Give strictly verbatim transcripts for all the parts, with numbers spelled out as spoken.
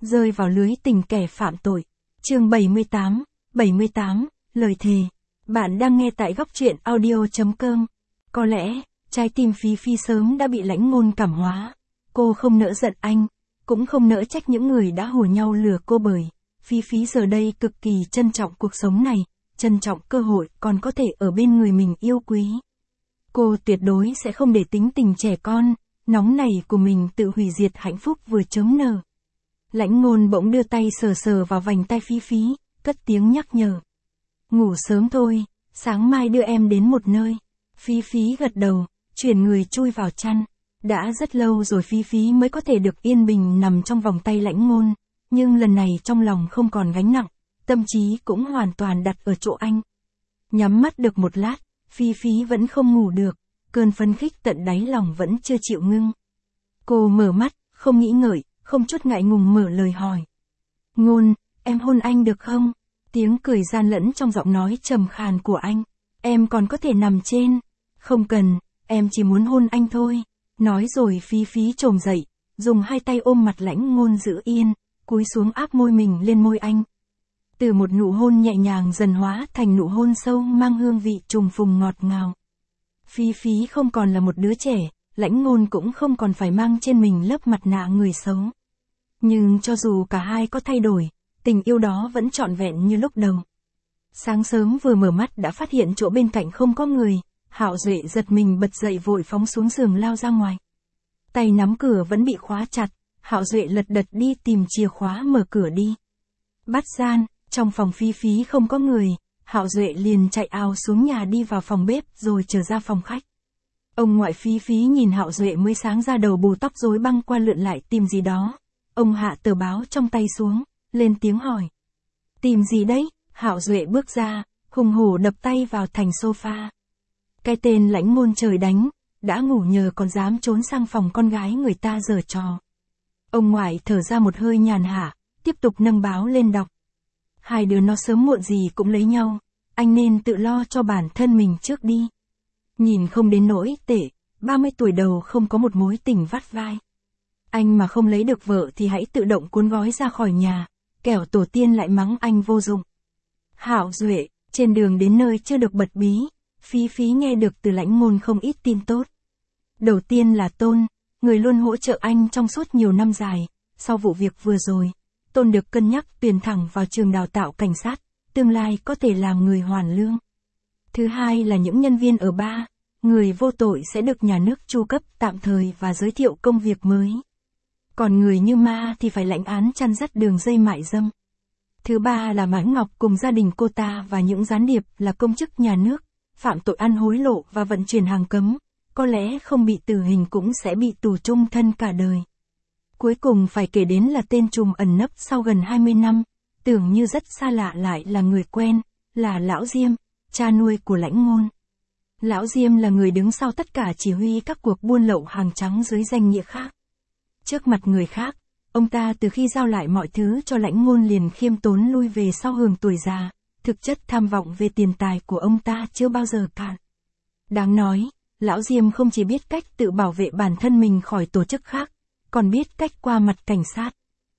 rơi vào lưới tình kẻ phạm tội. Chương bảy mươi tám, bảy mươi tám, lời thề. Bạn đang nghe tại góc truyện audio chấm com. Có lẽ, trái tim Phi Phi sớm đã bị Lãnh Ngôn cảm hóa. Cô không nỡ giận anh, cũng không nỡ trách những người đã hùa nhau lừa cô bởi Phi Phi giờ đây cực kỳ trân trọng cuộc sống này, trân trọng cơ hội còn có thể ở bên người mình yêu quý. Cô tuyệt đối sẽ không để tính tình trẻ con, nóng nảy của mình tự hủy diệt hạnh phúc vừa chớm nở. Lãnh Ngôn bỗng đưa tay sờ sờ vào vành tay Phi Phi, cất tiếng nhắc nhở. Ngủ sớm thôi, sáng mai đưa em đến một nơi. Phi Phi gật đầu, chuyển người chui vào chăn. Đã rất lâu rồi Phi Phi mới có thể được yên bình nằm trong vòng tay Lãnh Ngôn, nhưng lần này trong lòng không còn gánh nặng, tâm trí cũng hoàn toàn đặt ở chỗ anh. Nhắm mắt được một lát, Phi Phi vẫn không ngủ được, cơn phấn khích tận đáy lòng vẫn chưa chịu ngưng. Cô mở mắt, không nghĩ ngợi, không chút ngại ngùng mở lời hỏi. Ngôn, em hôn anh được không? Tiếng cười gian lẫn trong giọng nói trầm khàn của anh. Em còn có thể nằm trên. Không cần, em chỉ muốn hôn anh thôi. Nói rồi Phi Phi chồm dậy, dùng hai tay ôm mặt Lãnh Ngôn giữ yên, cúi xuống áp môi mình lên môi anh. Từ một nụ hôn nhẹ nhàng dần hóa thành nụ hôn sâu mang hương vị trùng phùng ngọt ngào. Phi Phi không còn là một đứa trẻ, Lãnh Ngôn cũng không còn phải mang trên mình lớp mặt nạ người xấu. Nhưng cho dù cả hai có thay đổi, tình yêu đó vẫn trọn vẹn như lúc đầu. Sáng sớm vừa mở mắt đã phát hiện chỗ bên cạnh không có người, Hạo Duệ giật mình bật dậy vội phóng xuống giường lao ra ngoài. Tay nắm cửa vẫn bị khóa chặt, Hạo Duệ lật đật đi tìm chìa khóa mở cửa đi. Bắt gian, trong phòng Phi Phi không có người, Hạo Duệ liền chạy ào xuống nhà đi vào phòng bếp rồi trở ra phòng khách. Ông ngoại Phi Phi nhìn Hạo Duệ mới sáng ra đầu bù tóc rối băng qua lượn lại tìm gì đó. Ông hạ tờ báo trong tay xuống, lên tiếng hỏi. Tìm gì đấy? Hạo Duệ bước ra, hùng hổ đập tay vào thành sofa. Cái tên Lãnh Ngôn trời đánh, đã ngủ nhờ còn dám trốn sang phòng con gái người ta giở trò. Ông ngoại thở ra một hơi nhàn hạ, tiếp tục nâng báo lên đọc. Hai đứa nó sớm muộn gì cũng lấy nhau, anh nên tự lo cho bản thân mình trước đi. Nhìn không đến nỗi tệ, ba mươi tuổi đầu không có một mối tình vắt vai. Anh mà không lấy được vợ thì hãy tự động cuốn gói ra khỏi nhà, kẻo tổ tiên lại mắng anh vô dụng. Hạo Duệ, trên đường đến nơi chưa được bật bí, Phi Phi nghe được từ Lãnh Ngôn không ít tin tốt. Đầu tiên là Tôn, người luôn hỗ trợ anh trong suốt nhiều năm dài, sau vụ việc vừa rồi, Tôn được cân nhắc tuyển thẳng vào trường đào tạo cảnh sát, tương lai có thể làm người hoàn lương. Thứ hai là những nhân viên ở ba, người vô tội sẽ được nhà nước chu cấp tạm thời và giới thiệu công việc mới. Còn người như Ma thì phải lãnh án chăn dắt đường dây mại dâm. Thứ ba là Mãn Ngọc cùng gia đình cô ta và những gián điệp là công chức nhà nước, phạm tội ăn hối lộ và vận chuyển hàng cấm, có lẽ không bị tử hình cũng sẽ bị tù chung thân cả đời. Cuối cùng phải kể đến là tên trùm ẩn nấp sau gần hai mươi năm, tưởng như rất xa lạ lại là người quen, là Lão Diêm, cha nuôi của Lãnh Ngôn. Lão Diêm là người đứng sau tất cả chỉ huy các cuộc buôn lậu hàng trắng dưới danh nghĩa khác. Trước mặt người khác, ông ta từ khi giao lại mọi thứ cho Lãnh Ngôn liền khiêm tốn lui về sau hưởng tuổi già, thực chất tham vọng về tiền tài của ông ta chưa bao giờ cạn. Đáng nói, Lão Diêm không chỉ biết cách tự bảo vệ bản thân mình khỏi tổ chức khác, còn biết cách qua mặt cảnh sát.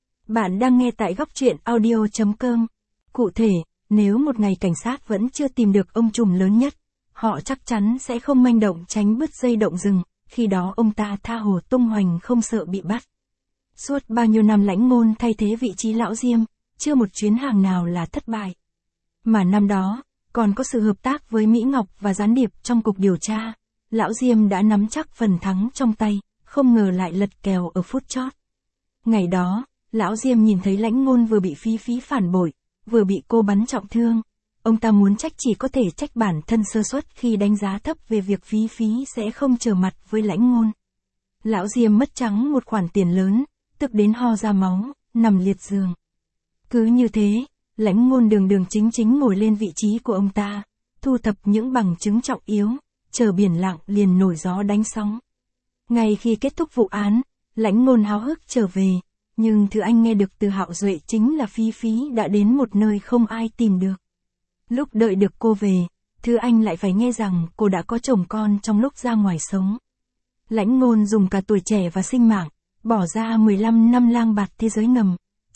Bạn đang nghe tại góc truyện audio chấm com. Cụ thể, nếu một ngày cảnh sát vẫn chưa tìm được ông trùm lớn nhất, họ chắc chắn sẽ không manh động tránh bứt dây động rừng, khi đó ông ta tha hồ tung hoành không sợ bị bắt. Suốt bao nhiêu năm Lãnh Ngôn thay thế vị trí Lão Diêm, chưa một chuyến hàng nào là thất bại. Mà năm đó, còn có sự hợp tác với Mỹ Ngọc và gián điệp trong cục điều tra, Lão Diêm đã nắm chắc phần thắng trong tay, không ngờ lại lật kèo ở phút chót. Ngày đó, Lão Diêm nhìn thấy Lãnh Ngôn vừa bị Phi Phi phản bội, vừa bị cô bắn trọng thương. Ông ta muốn trách chỉ có thể trách bản thân sơ suất khi đánh giá thấp về việc Phi Phi sẽ không trở mặt với Lãnh Ngôn. Lão Diêm mất trắng một khoản tiền lớn, tức đến ho ra máu, nằm liệt giường. Cứ như thế, Lãnh Ngôn đường đường chính chính ngồi lên vị trí của ông ta, thu thập những bằng chứng trọng yếu, chờ biển lặng liền nổi gió đánh sóng. Ngay khi kết thúc vụ án, Lãnh Ngôn háo hức trở về, nhưng thứ anh nghe được từ Hạo Duệ chính là Phi Phi đã đến một nơi không ai tìm được. Lúc đợi được cô về, thứ anh lại phải nghe rằng cô đã có chồng con trong lúc ra ngoài sống. Lãnh Ngôn dùng cả tuổi trẻ và sinh mạng, bỏ ra mười lăm năm lang bạt thế giới ngầm,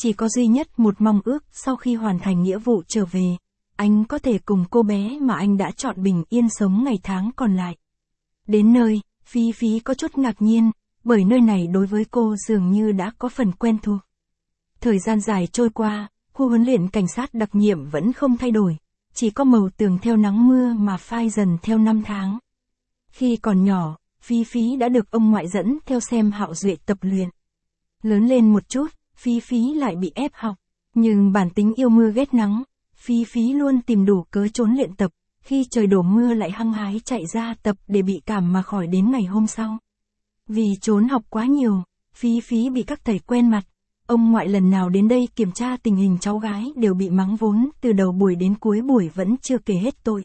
chỉ có duy nhất một mong ước sau khi hoàn thành nghĩa vụ trở về, anh có thể cùng cô bé mà anh đã chọn bình yên sống ngày tháng còn lại. Đến nơi, Phi Phi có chút ngạc nhiên, bởi nơi này đối với cô dường như đã có phần quen thuộc. Thời gian dài trôi qua, khu huấn luyện cảnh sát đặc nhiệm vẫn không thay đổi, chỉ có màu tường theo nắng mưa mà phai dần theo năm tháng. Khi còn nhỏ, Phi Phi đã được ông ngoại dẫn theo xem Hạo Duệ tập luyện. Lớn lên một chút, Phi Phi lại bị ép học, nhưng bản tính yêu mưa ghét nắng, Phi Phi luôn tìm đủ cớ trốn luyện tập, khi trời đổ mưa lại hăng hái chạy ra tập để bị cảm mà khỏi đến ngày hôm sau. Vì trốn học quá nhiều, Phi Phi bị các thầy quen mặt, ông ngoại lần nào đến đây kiểm tra tình hình cháu gái đều bị mắng vốn, từ đầu buổi đến cuối buổi vẫn chưa kể hết tội.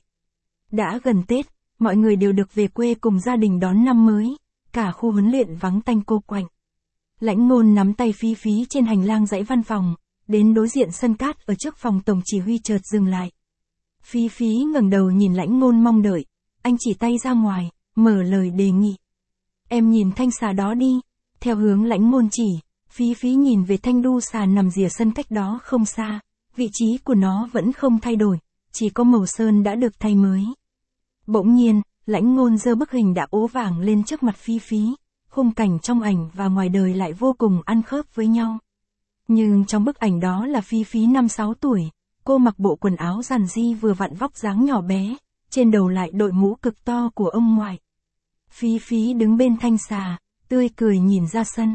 Đã gần Tết, mọi người đều được về quê cùng gia đình đón năm mới, cả khu huấn luyện vắng tanh cô quạnh. Lãnh Ngôn nắm tay Phi Phi trên hành lang dãy văn phòng, đến đối diện sân cát ở trước phòng tổng chỉ huy chợt dừng lại. Phi Phi ngẩng đầu nhìn Lãnh Ngôn mong đợi, anh chỉ tay ra ngoài, mở lời đề nghị. Em nhìn thanh xà đó đi, theo hướng Lãnh Ngôn chỉ, Phi Phi nhìn về thanh đu xà nằm rìa sân cách đó không xa, vị trí của nó vẫn không thay đổi, chỉ có màu sơn đã được thay mới. Bỗng nhiên, Lãnh Ngôn giơ bức hình đã ố vàng lên trước mặt Phi Phi, khung cảnh trong ảnh và ngoài đời lại vô cùng ăn khớp với nhau. Nhưng trong bức ảnh đó là Phi Phi năm sáu tuổi, cô mặc bộ quần áo giản dị vừa vặn vóc dáng nhỏ bé, trên đầu lại đội mũ cực to của ông ngoại. Phi Phi đứng bên thanh xà, tươi cười nhìn ra sân.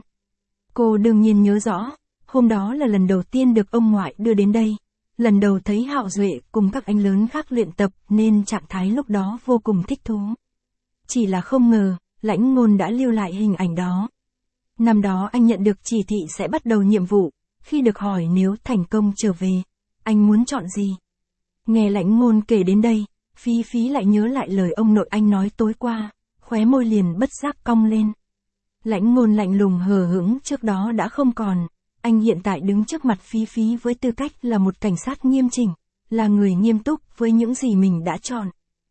Cô đương nhiên nhớ rõ, hôm đó là lần đầu tiên được ông ngoại đưa đến đây, lần đầu thấy Hạo Duệ cùng các anh lớn khác luyện tập nên trạng thái lúc đó vô cùng thích thú. Chỉ là không ngờ, Lãnh Ngôn đã lưu lại hình ảnh đó. Năm đó anh nhận được chỉ thị sẽ bắt đầu nhiệm vụ, khi được hỏi nếu thành công trở về, anh muốn chọn gì? Nghe Lãnh Ngôn kể đến đây, Phi Phi lại nhớ lại lời ông nội anh nói tối qua, khóe môi liền bất giác cong lên. Lãnh Ngôn lạnh lùng hờ hững trước đó đã không còn, anh hiện tại đứng trước mặt Phi Phi với tư cách là một cảnh sát nghiêm chỉnh, là người nghiêm túc với những gì mình đã chọn.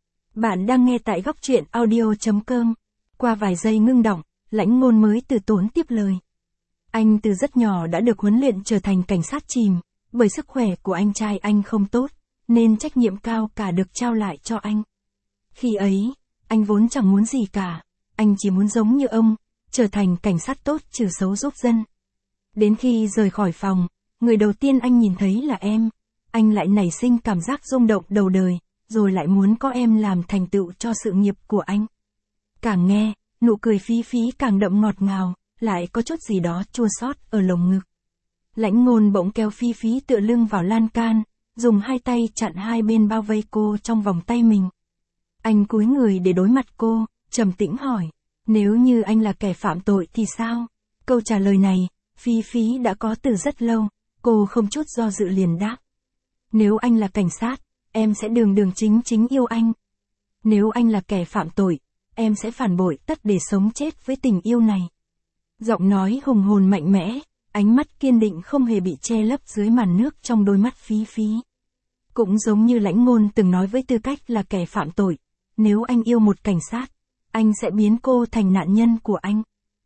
Bạn đang nghe tại góc truyện audio chấm com. Qua vài giây ngưng đọng, Lãnh Ngôn mới từ tốn tiếp lời. Anh từ rất nhỏ đã được huấn luyện trở thành cảnh sát chìm, bởi sức khỏe của anh trai anh không tốt, nên trách nhiệm cao cả được trao lại cho anh. Khi ấy, anh vốn chẳng muốn gì cả, anh chỉ muốn giống như ông, trở thành cảnh sát tốt trừ xấu giúp dân. Đến khi rời khỏi phòng, người đầu tiên anh nhìn thấy là em, anh lại nảy sinh cảm giác rung động đầu đời, rồi lại muốn có em làm thành tựu cho sự nghiệp của anh. Càng nghe, nụ cười Phi Phi càng đậm ngọt ngào, lại có chút gì đó chua xót ở lồng ngực. Lãnh Ngôn bỗng kéo Phi Phi tựa lưng vào lan can, dùng hai tay chặn hai bên bao vây cô trong vòng tay mình. Anh cúi người để đối mặt cô, trầm tĩnh hỏi, nếu như anh là kẻ phạm tội thì sao? Câu trả lời này, Phi Phi đã có từ rất lâu, cô không chút do dự liền đáp. Nếu anh là cảnh sát, em sẽ đường đường chính chính yêu anh. Nếu anh là kẻ phạm tội, em sẽ phản bội tất để sống chết với tình yêu này. Giọng nói hùng hồn mạnh mẽ, ánh mắt kiên định không hề bị che lấp dưới màn nước trong đôi mắt Phi Phi. Cũng giống như Lãnh Ngôn từng nói với tư cách là kẻ phạm tội, nếu anh yêu một cảnh sát, anh sẽ biến cô thành nạn nhân của anh.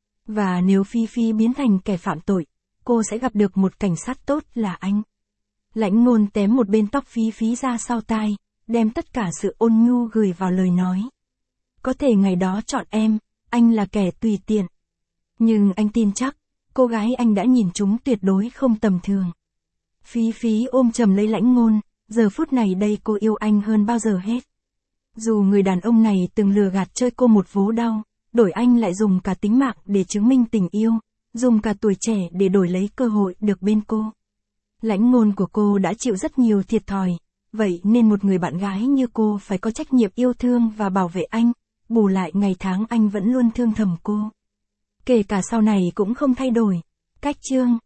Và nếu Phi Phi biến thành kẻ phạm tội, cô sẽ gặp được một cảnh sát tốt là anh. Lãnh Ngôn tém một bên tóc Phi Phi ra sau tai, đem tất cả sự ôn nhu gửi vào lời nói. Có thể ngày đó chọn em, anh là kẻ tùy tiện. Nhưng anh tin chắc, cô gái anh đã nhìn chúng tuyệt đối không tầm thường. Phi Phi ôm chầm lấy Lãnh Ngôn, giờ phút này đây cô yêu anh hơn bao giờ hết. Dù người đàn ông này từng lừa gạt chơi cô một vố đau, đổi anh lại dùng cả tính mạng để chứng minh tình yêu, dùng cả tuổi trẻ để đổi lấy cơ hội được bên cô. Lãnh Ngôn của cô đã chịu rất nhiều thiệt thòi, vậy nên một người bạn gái như cô phải có trách nhiệm yêu thương và bảo vệ anh, bù lại ngày tháng anh vẫn luôn thương thầm cô. Kể cả sau này cũng không thay đổi. Cách chương